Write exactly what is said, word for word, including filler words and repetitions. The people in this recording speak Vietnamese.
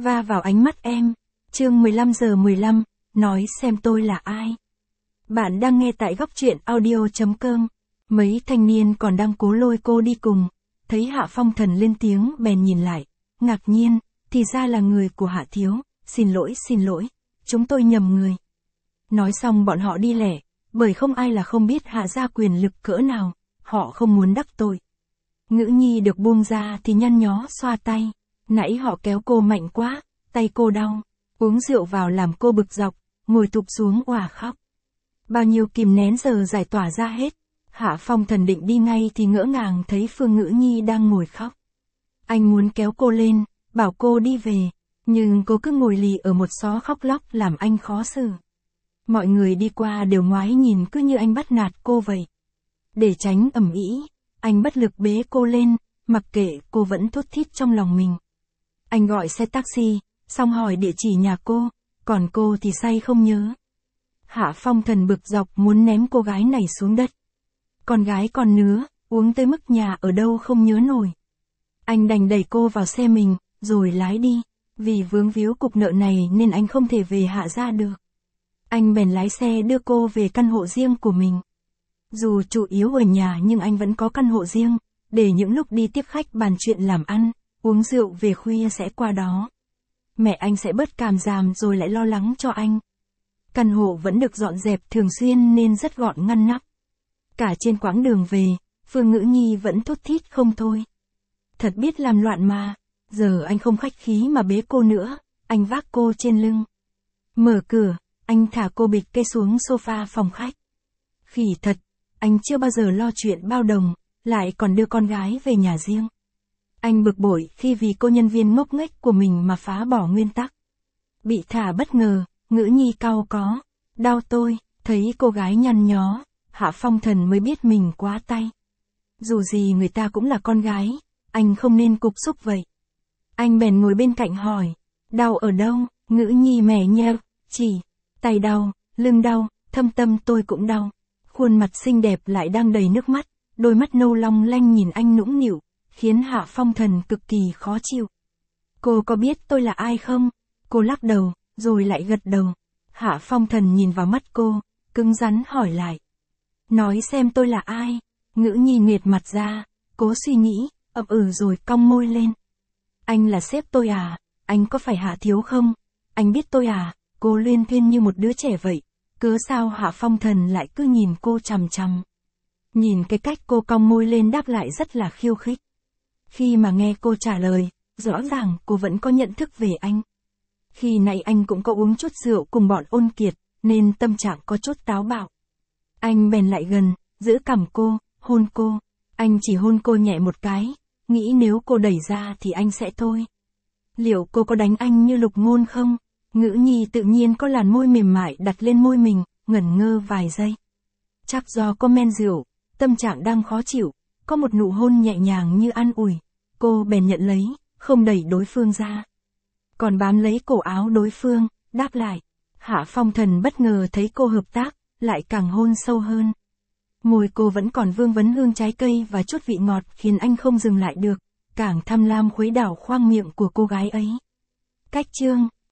va vào ánh mắt em. Chương mười lăm giờ mười lăm, nói xem tôi là ai. Bạn đang nghe tại góc truyện audio chấm com. Mấy thanh niên còn đang cố lôi cô đi cùng. Thấy Hạ Phong Thần lên tiếng bèn nhìn lại. Ngạc nhiên, thì ra là người của Hạ Thiếu. Xin lỗi xin lỗi, chúng tôi nhầm người. Nói xong bọn họ đi lẻ, bởi không ai là không biết Hạ gia quyền lực cỡ nào. Họ không muốn đắc tội. Ngữ Nhi được buông ra thì nhăn nhó xoa tay. Nãy họ kéo cô mạnh quá, tay cô đau. Uống rượu vào làm cô bực dọc, ngồi tụp xuống òa khóc. Bao nhiêu kìm nén giờ giải tỏa ra hết. Hạ Phong Thần định đi ngay thì ngỡ ngàng thấy Phương Ngữ Nhi đang ngồi khóc. Anh muốn kéo cô lên, bảo cô đi về, nhưng cô cứ ngồi lì ở một xó khóc lóc làm anh khó xử. Mọi người đi qua đều ngoái nhìn cứ như anh bắt nạt cô vậy. Để tránh ầm ĩ, anh bất lực bế cô lên, mặc kệ cô vẫn thút thít trong lòng mình. Anh gọi xe taxi, xong hỏi địa chỉ nhà cô, còn cô thì say không nhớ. Hạ Phong Thần bực dọc muốn ném cô gái này xuống đất. Con gái còn nứa, uống tới mức nhà ở đâu không nhớ nổi. Anh đành đẩy cô vào xe mình, rồi lái đi. Vì vướng víu cục nợ này nên anh không thể về Hạ gia được. Anh bèn lái xe đưa cô về căn hộ riêng của mình. Dù chủ yếu ở nhà nhưng anh vẫn có căn hộ riêng, để những lúc đi tiếp khách bàn chuyện làm ăn, uống rượu về khuya sẽ qua đó. Mẹ anh sẽ bớt càm ràm rồi lại lo lắng cho anh. Căn hộ vẫn được dọn dẹp thường xuyên nên rất gọn ngăn nắp. Cả trên quãng đường về, Phương Ngữ Nhi vẫn thút thít không thôi. Thật biết làm loạn mà, giờ anh không khách khí mà bế cô nữa, anh vác cô trên lưng. Mở cửa, anh thả cô bịch cây xuống sofa phòng khách. Khỉ thật, anh chưa bao giờ lo chuyện bao đồng, lại còn đưa con gái về nhà riêng. Anh bực bội khi vì cô nhân viên ngốc nghếch của mình mà phá bỏ nguyên tắc. Bị thả bất ngờ, Ngữ Nhi cau có. Đau tôi, thấy cô gái nhăn nhó, Hạ Phong Thần mới biết mình quá tay. Dù gì người ta cũng là con gái, anh không nên cục xúc vậy. Anh bèn ngồi bên cạnh hỏi, đau ở đâu? Ngữ Nhi mẻ nheo, chỉ, tay đau, lưng đau, thâm tâm tôi cũng đau. Khuôn mặt xinh đẹp lại đang đầy nước mắt, đôi mắt nâu long lanh nhìn anh nũng nịu, khiến Hạ Phong Thần cực kỳ khó chịu. Cô có biết tôi là ai không? Cô lắc đầu, rồi lại gật đầu. Hạ Phong Thần nhìn vào mắt cô, cứng rắn hỏi lại. Nói xem tôi là ai? Ngữ Nhi nghệt mặt ra, cố suy nghĩ, ậm ừ rồi cong môi lên. Anh là sếp tôi à? Anh có phải Hạ Thiếu không? Anh biết tôi à? Cô luyên thuyên như một đứa trẻ vậy. Cớ sao Hạ Phong Thần lại cứ nhìn cô chằm chằm. Nhìn cái cách cô cong môi lên đáp lại rất là khiêu khích. Khi mà nghe cô trả lời, rõ ràng cô vẫn có nhận thức về anh. Khi nãy anh cũng có uống chút rượu cùng bọn Ôn Kiệt, nên tâm trạng có chút táo bạo. Anh bèn lại gần, giữ cằm cô, hôn cô. Anh chỉ hôn cô nhẹ một cái, nghĩ nếu cô đẩy ra thì anh sẽ thôi. Liệu cô có đánh anh như Lục Ngôn không? Ngữ Nhi tự nhiên có làn môi mềm mại đặt lên môi mình, ngẩn ngơ vài giây. Chắc do có men rượu, tâm trạng đang khó chịu, có một nụ hôn nhẹ nhàng như an ủi. Cô bèn nhận lấy, không đẩy đối phương ra. Còn bám lấy cổ áo đối phương, đáp lại. Hạ Phong Thần bất ngờ thấy cô hợp tác, lại càng hôn sâu hơn. Môi cô vẫn còn vương vấn hương trái cây và chút vị ngọt khiến anh không dừng lại được, càng tham lam khuấy đảo khoang miệng của cô gái ấy. Cách chương